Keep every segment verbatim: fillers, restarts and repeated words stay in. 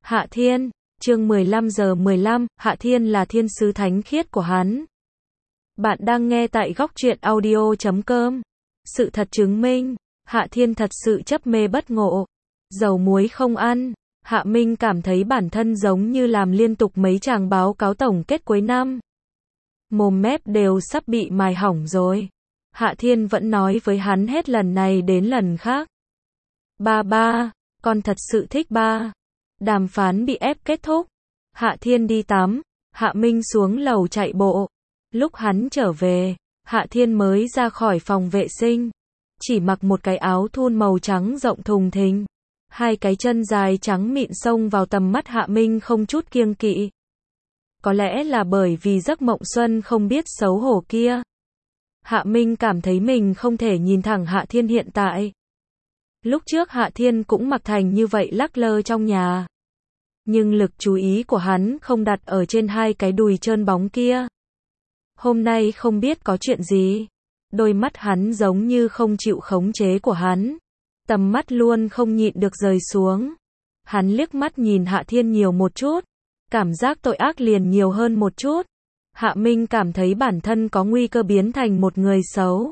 Hạ Thiên, chương mười lăm giờ mười lăm, Hạ Thiên là thiên sứ thánh khiết của hắn. Bạn đang nghe tại góc truyện audio chấm com. Sự thật chứng minh, Hạ Thiên thật sự chấp mê bất ngộ. Dầu muối không ăn, Hạ Minh cảm thấy bản thân giống như làm liên tục mấy chàng báo cáo tổng kết cuối năm. Mồm mép đều sắp bị mài hỏng rồi. Hạ Thiên vẫn nói với hắn hết lần này đến lần khác. Ba ba, con thật sự thích ba. Đàm phán bị ép kết thúc. Hạ Thiên đi tắm, Hạ Minh xuống lầu chạy bộ. Lúc hắn trở về, Hạ Thiên mới ra khỏi phòng vệ sinh. Chỉ mặc một cái áo thun màu trắng rộng thùng thình. Hai cái chân dài trắng mịn xông vào tầm mắt Hạ Minh không chút kiêng kỵ. Có lẽ là bởi vì giấc mộng xuân không biết xấu hổ kia. Hạ Minh cảm thấy mình không thể nhìn thẳng Hạ Thiên hiện tại. Lúc trước Hạ Thiên cũng mặc thành như vậy lắc lơ trong nhà. Nhưng lực chú ý của hắn không đặt ở trên hai cái đùi trơn bóng kia. Hôm nay không biết có chuyện gì. Đôi mắt hắn giống như không chịu khống chế của hắn. Tầm mắt luôn không nhịn được rời xuống. Hắn liếc mắt nhìn Hạ Thiên nhiều một chút. Cảm giác tội ác liền nhiều hơn một chút. Hạ Minh cảm thấy bản thân có nguy cơ biến thành một người xấu.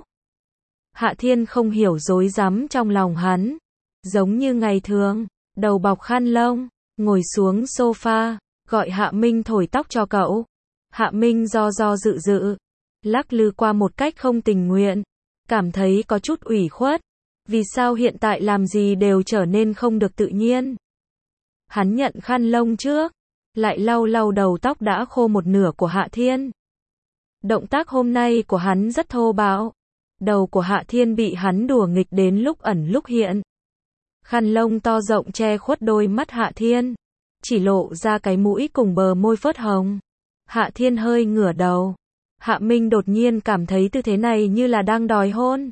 Hạ Thiên không hiểu rối rắm trong lòng hắn. Giống như ngày thường, đầu bọc khăn lông, ngồi xuống sofa, gọi Hạ Minh thổi tóc cho cậu. Hạ Minh do do dự dự, lắc lư qua một cách không tình nguyện, cảm thấy có chút ủy khuất. Vì sao hiện tại làm gì đều trở nên không được tự nhiên. Hắn nhận khăn lông trước, lại lau lau đầu tóc đã khô một nửa của Hạ Thiên. Động tác hôm nay của hắn rất thô bạo. Đầu của Hạ Thiên bị hắn đùa nghịch đến lúc ẩn lúc hiện. Khăn lông to rộng che khuất đôi mắt Hạ Thiên, chỉ lộ ra cái mũi cùng bờ môi phớt hồng. Hạ Thiên hơi ngửa đầu. Hạ Minh đột nhiên cảm thấy tư thế này như là đang đòi hôn.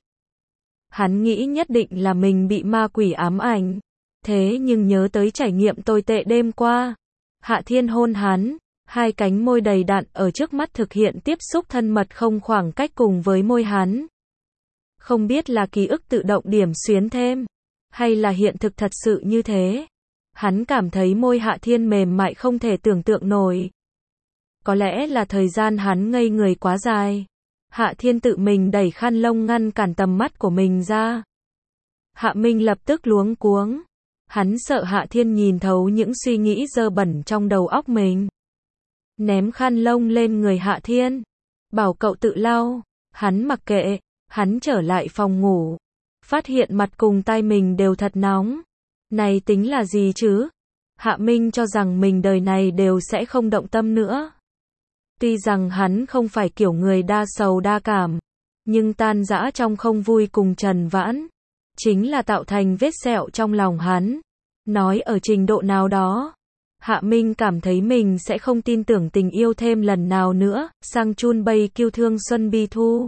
Hắn nghĩ nhất định là mình bị ma quỷ ám ảnh. Thế nhưng nhớ tới trải nghiệm tồi tệ đêm qua. Hạ Thiên hôn hắn, hai cánh môi đầy đặn ở trước mắt thực hiện tiếp xúc thân mật không khoảng cách cùng với môi hắn. Không biết là ký ức tự động điểm xuyến thêm, hay là hiện thực thật sự như thế. Hắn cảm thấy môi Hạ Thiên mềm mại không thể tưởng tượng nổi. Có lẽ là thời gian hắn ngây người quá dài. Hạ Thiên tự mình đẩy khăn lông ngăn cản tầm mắt của mình ra. Hạ Minh lập tức luống cuống. Hắn sợ Hạ Thiên nhìn thấu những suy nghĩ dơ bẩn trong đầu óc mình. Ném khăn lông lên người Hạ Thiên. Bảo cậu tự lau. Hắn mặc kệ. Hắn trở lại phòng ngủ. Phát hiện mặt cùng tai mình đều thật nóng. Này tính là gì chứ? Hạ Minh cho rằng mình đời này đều sẽ không động tâm nữa. Tuy rằng hắn không phải kiểu người đa sầu đa cảm. Nhưng tan rã trong không vui cùng Trần Vãn. Chính là tạo thành vết sẹo trong lòng hắn. Nói ở trình độ nào đó. Hạ Minh cảm thấy mình sẽ không tin tưởng tình yêu thêm lần nào nữa. Sang chun bay kiêu thương xuân bi thu.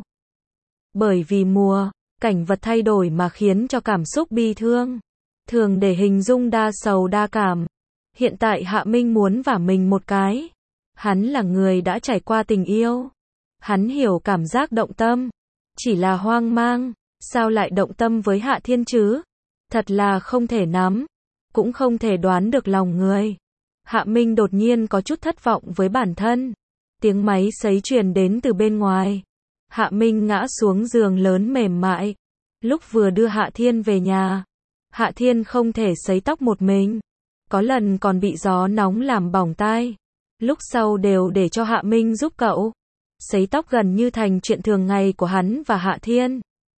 Bởi vì mùa, cảnh vật thay đổi mà khiến cho cảm xúc bi thương. Thường để hình dung đa sầu đa cảm. Hiện tại Hạ Minh muốn vả mình một cái. Hắn là người đã trải qua tình yêu. Hắn hiểu cảm giác động tâm. Chỉ là hoang mang. Sao lại động tâm với Hạ Thiên chứ? Thật là không thể nắm. Cũng không thể đoán được lòng người. Hạ Minh đột nhiên có chút thất vọng với bản thân. Tiếng máy sấy truyền đến từ bên ngoài. Hạ Minh ngã xuống giường lớn mềm mại. Lúc vừa đưa Hạ Thiên về nhà, Hạ Thiên không thể sấy tóc một mình. Có lần còn bị gió nóng làm bỏng tai. Lúc sau đều để cho Hạ Minh giúp cậu. Sấy tóc gần như thành chuyện thường ngày của hắn và Hạ Thiên.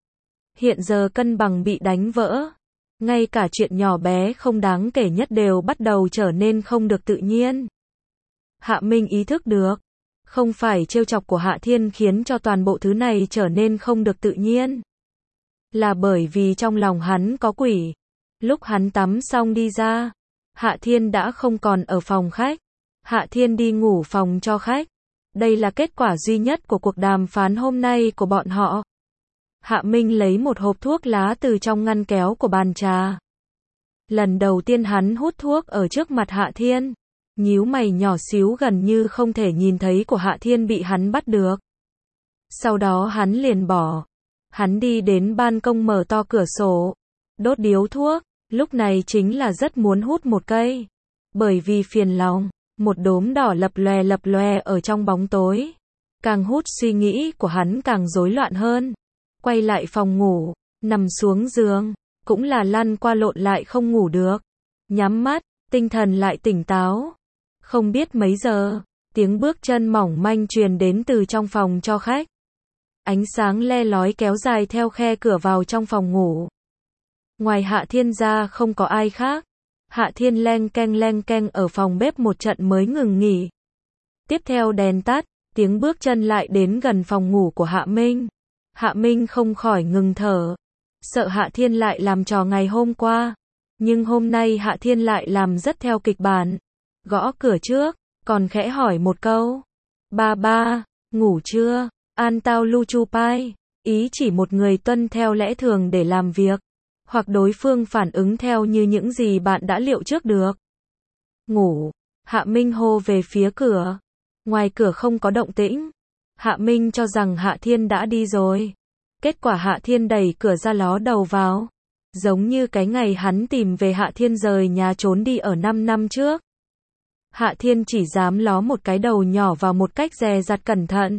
Hiện giờ cân bằng bị đánh vỡ. Ngay cả chuyện nhỏ bé không đáng kể nhất đều bắt đầu trở nên không được tự nhiên. Hạ Minh ý thức được. Không phải trêu chọc của Hạ Thiên khiến cho toàn bộ thứ này trở nên không được tự nhiên. Là bởi vì trong lòng hắn có quỷ. Lúc hắn tắm xong đi ra, Hạ Thiên đã không còn ở phòng khách. Hạ Thiên đi ngủ phòng cho khách. Đây là kết quả duy nhất của cuộc đàm phán hôm nay của bọn họ. Hạ Minh lấy một hộp thuốc lá từ trong ngăn kéo của bàn trà. Lần đầu tiên hắn hút thuốc ở trước mặt Hạ Thiên. Nhíu mày nhỏ xíu gần như không thể nhìn thấy của Hạ Thiên bị hắn bắt được. Sau đó hắn liền bỏ. Hắn đi đến ban công mở to cửa sổ. Đốt điếu thuốc. Lúc này chính là rất muốn hút một cây. Bởi vì phiền lòng, một đốm đỏ lập lòe lập lòe ở trong bóng tối. Càng hút suy nghĩ của hắn càng rối loạn hơn. Quay lại phòng ngủ, nằm xuống giường, cũng là lăn qua lộn lại không ngủ được. Nhắm mắt, tinh thần lại tỉnh táo. Không biết mấy giờ, tiếng bước chân mỏng manh truyền đến từ trong phòng cho khách. Ánh sáng le lói kéo dài theo khe cửa vào trong phòng ngủ. Ngoài Hạ Thiên ra không có ai khác. Hạ Thiên leng keng leng keng ở phòng bếp một trận mới ngừng nghỉ. Tiếp theo đèn tắt, tiếng bước chân lại đến gần phòng ngủ của Hạ Minh. Hạ Minh không khỏi ngừng thở. Sợ Hạ Thiên lại làm trò ngày hôm qua. Nhưng hôm nay Hạ Thiên lại làm rất theo kịch bản. Gõ cửa trước, còn khẽ hỏi một câu. Ba ba, ngủ chưa? An tao lu chu pai. Ý chỉ một người tuân theo lẽ thường để làm việc. Hoặc đối phương phản ứng theo như những gì bạn đã liệu trước được. Ngủ. Hạ Minh hô về phía cửa. Ngoài cửa không có động tĩnh. Hạ Minh cho rằng Hạ Thiên đã đi rồi. Kết quả Hạ Thiên đẩy cửa ra ló đầu vào. Giống như cái ngày hắn tìm về Hạ Thiên rời nhà trốn đi ở năm năm trước. Hạ Thiên chỉ dám ló một cái đầu nhỏ vào một cách dè dặt cẩn thận.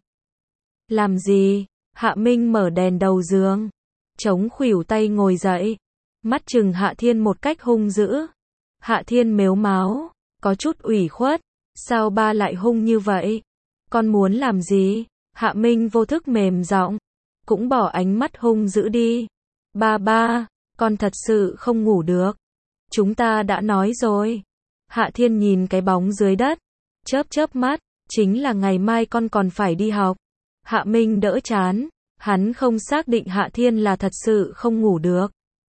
Làm gì? Hạ Minh mở đèn đầu giường. Chống khuỷu tay ngồi dậy. Mắt chừng Hạ Thiên một cách hung dữ. Hạ Thiên mếu máo. Có chút ủy khuất. Sao ba lại hung như vậy? Con muốn làm gì? Hạ Minh vô thức mềm giọng. Cũng bỏ ánh mắt hung dữ đi. Ba ba, con thật sự không ngủ được. Chúng ta đã nói rồi. Hạ Thiên nhìn cái bóng dưới đất. Chớp chớp mắt. Chính là ngày mai con còn phải đi học. Hạ Minh đỡ chán. Hắn không xác định Hạ Thiên là thật sự không ngủ được.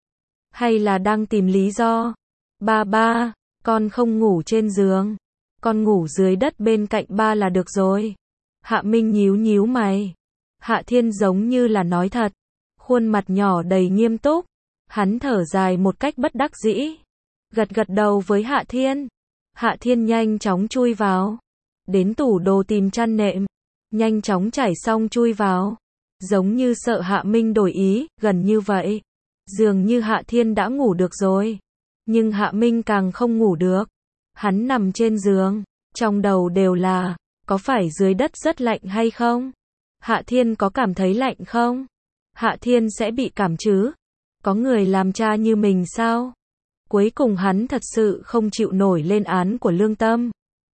Hay là đang tìm lý do. Ba ba, con không ngủ trên giường. Con ngủ dưới đất bên cạnh ba là được rồi. Hạ Minh nhíu nhíu mày. Hạ Thiên giống như là nói thật. Khuôn mặt nhỏ đầy nghiêm túc. Hắn thở dài một cách bất đắc dĩ. Gật gật đầu với Hạ Thiên. Hạ Thiên nhanh chóng chui vào. Đến tủ đồ tìm chăn nệm. Nhanh chóng trải xong chui vào. Giống như sợ Hạ Minh đổi ý, gần như vậy. Dường như Hạ Thiên đã ngủ được rồi. Nhưng Hạ Minh càng không ngủ được. Hắn nằm trên giường. Trong đầu đều là, có phải dưới đất rất lạnh hay không? Hạ Thiên có cảm thấy lạnh không? Hạ Thiên sẽ bị cảm chứ? Có người làm cha như mình sao? Cuối cùng hắn thật sự không chịu nổi lên án của lương tâm.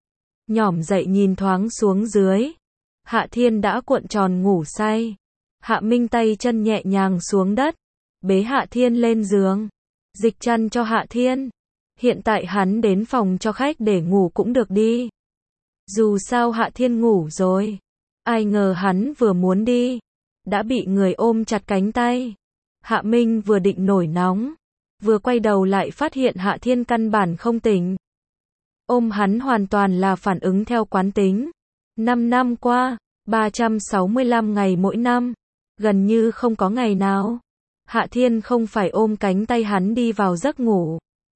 Nhỏm dậy nhìn thoáng xuống dưới. Hạ Thiên đã cuộn tròn ngủ say. Hạ Minh tay chân nhẹ nhàng xuống đất. Bế Hạ Thiên lên giường. Dịch chăn cho Hạ Thiên. Hiện tại hắn đến phòng cho khách để ngủ cũng được đi. Dù sao Hạ Thiên ngủ rồi. Ai ngờ hắn vừa muốn đi. Đã bị người ôm chặt cánh tay. Hạ Minh vừa định nổi nóng. Vừa quay đầu lại phát hiện Hạ Thiên căn bản không tỉnh. Ôm hắn hoàn toàn là phản ứng theo quán tính. Năm năm qua, ba trăm sáu mươi lăm ngày mỗi năm. Gần như không có ngày nào. Hạ Thiên không phải ôm cánh tay hắn đi vào giấc ngủ.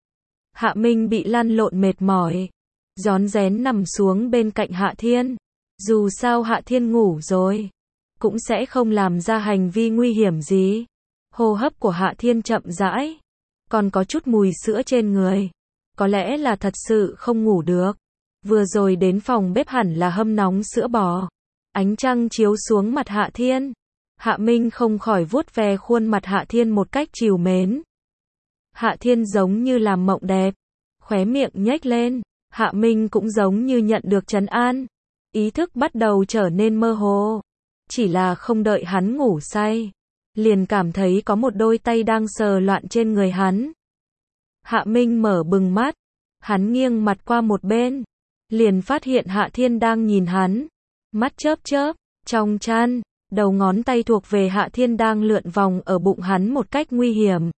Hạ Minh bị lăn lộn mệt mỏi. Rón rén nằm xuống bên cạnh Hạ Thiên. Dù sao Hạ Thiên ngủ rồi. Cũng sẽ không làm ra hành vi nguy hiểm gì. Hô hấp của Hạ Thiên chậm rãi. Còn có chút mùi sữa trên người. Có lẽ là thật sự không ngủ được. Vừa rồi đến phòng bếp hẳn là hâm nóng sữa bò. Ánh trăng chiếu xuống mặt Hạ Thiên. Hạ Minh không khỏi vuốt ve khuôn mặt Hạ Thiên một cách trìu mến. Hạ Thiên giống như làm mộng đẹp. Khóe miệng nhếch lên. Hạ Minh cũng giống như nhận được trấn an. Ý thức bắt đầu trở nên mơ hồ. Chỉ là không đợi hắn ngủ say. Liền cảm thấy có một đôi tay đang sờ loạn trên người hắn. Hạ Minh mở bừng mắt. Hắn nghiêng mặt qua một bên. Liền phát hiện Hạ Thiên đang nhìn hắn. Mắt chớp chớp. Trong chăn. Đầu ngón tay thuộc về Hạ Thiên đang lượn vòng ở bụng hắn một cách nguy hiểm.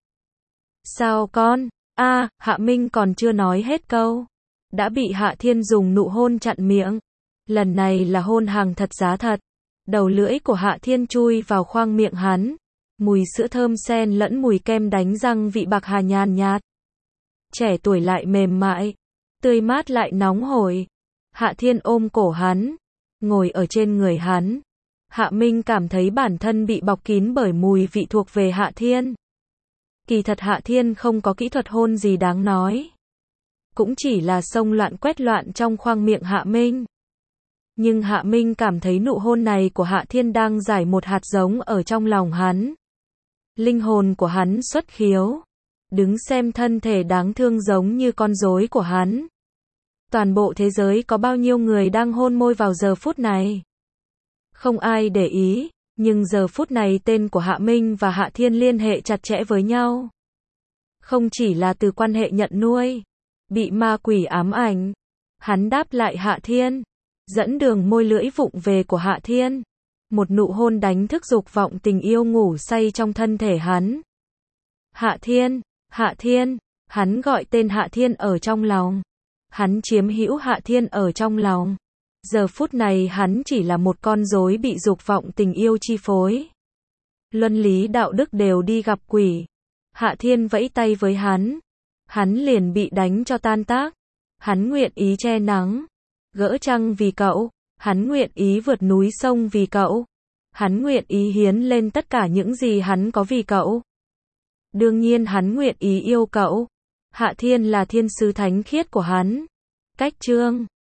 Sao con? A, à, Hạ Minh còn chưa nói hết câu. Đã bị Hạ Thiên dùng nụ hôn chặn miệng. Lần này là hôn hàng thật giá thật. Đầu lưỡi của Hạ Thiên chui vào khoang miệng hắn. Mùi sữa thơm xen lẫn mùi kem đánh răng vị bạc hà nhàn nhạt. Trẻ tuổi lại mềm mại. Tươi mát lại nóng hổi. Hạ Thiên ôm cổ hắn. Ngồi ở trên người hắn. Hạ Minh cảm thấy bản thân bị bọc kín bởi mùi vị thuộc về Hạ Thiên. Kỳ thật Hạ Thiên không có kỹ thuật hôn gì đáng nói. cũng chỉ là xông loạn quét loạn trong khoang miệng Hạ Minh. Nhưng Hạ Minh cảm thấy nụ hôn này của Hạ Thiên đang rải một hạt giống ở trong lòng hắn. Linh hồn của hắn xuất khiếu. Đứng xem thân thể đáng thương giống như con rối của hắn. Toàn bộ thế giới có bao nhiêu người đang hôn môi vào giờ phút này? Không ai để ý, nhưng giờ phút này tên của Hạ Minh và Hạ Thiên liên hệ chặt chẽ với nhau. Không chỉ là từ quan hệ nhận nuôi, bị ma quỷ ám ảnh. Hắn đáp lại Hạ Thiên, dẫn đường môi lưỡi vụng về của Hạ Thiên. Một nụ hôn đánh thức dục vọng tình yêu ngủ say trong thân thể hắn. Hạ Thiên, Hạ Thiên, hắn gọi tên Hạ Thiên ở trong lòng. Hắn chiếm hữu Hạ Thiên ở trong lòng. Giờ phút này hắn chỉ là một con rối bị dục vọng tình yêu chi phối. Luân lý đạo đức đều đi gặp quỷ. Hạ Thiên vẫy tay với hắn. Hắn liền bị đánh cho tan tác. Hắn nguyện ý che nắng, gỡ trăng vì cậu. Hắn nguyện ý vượt núi sông vì cậu. Hắn nguyện ý hiến lên tất cả những gì hắn có vì cậu. Đương nhiên hắn nguyện ý yêu cậu. Hạ Thiên là thiên sứ thánh khiết của hắn. Cách chương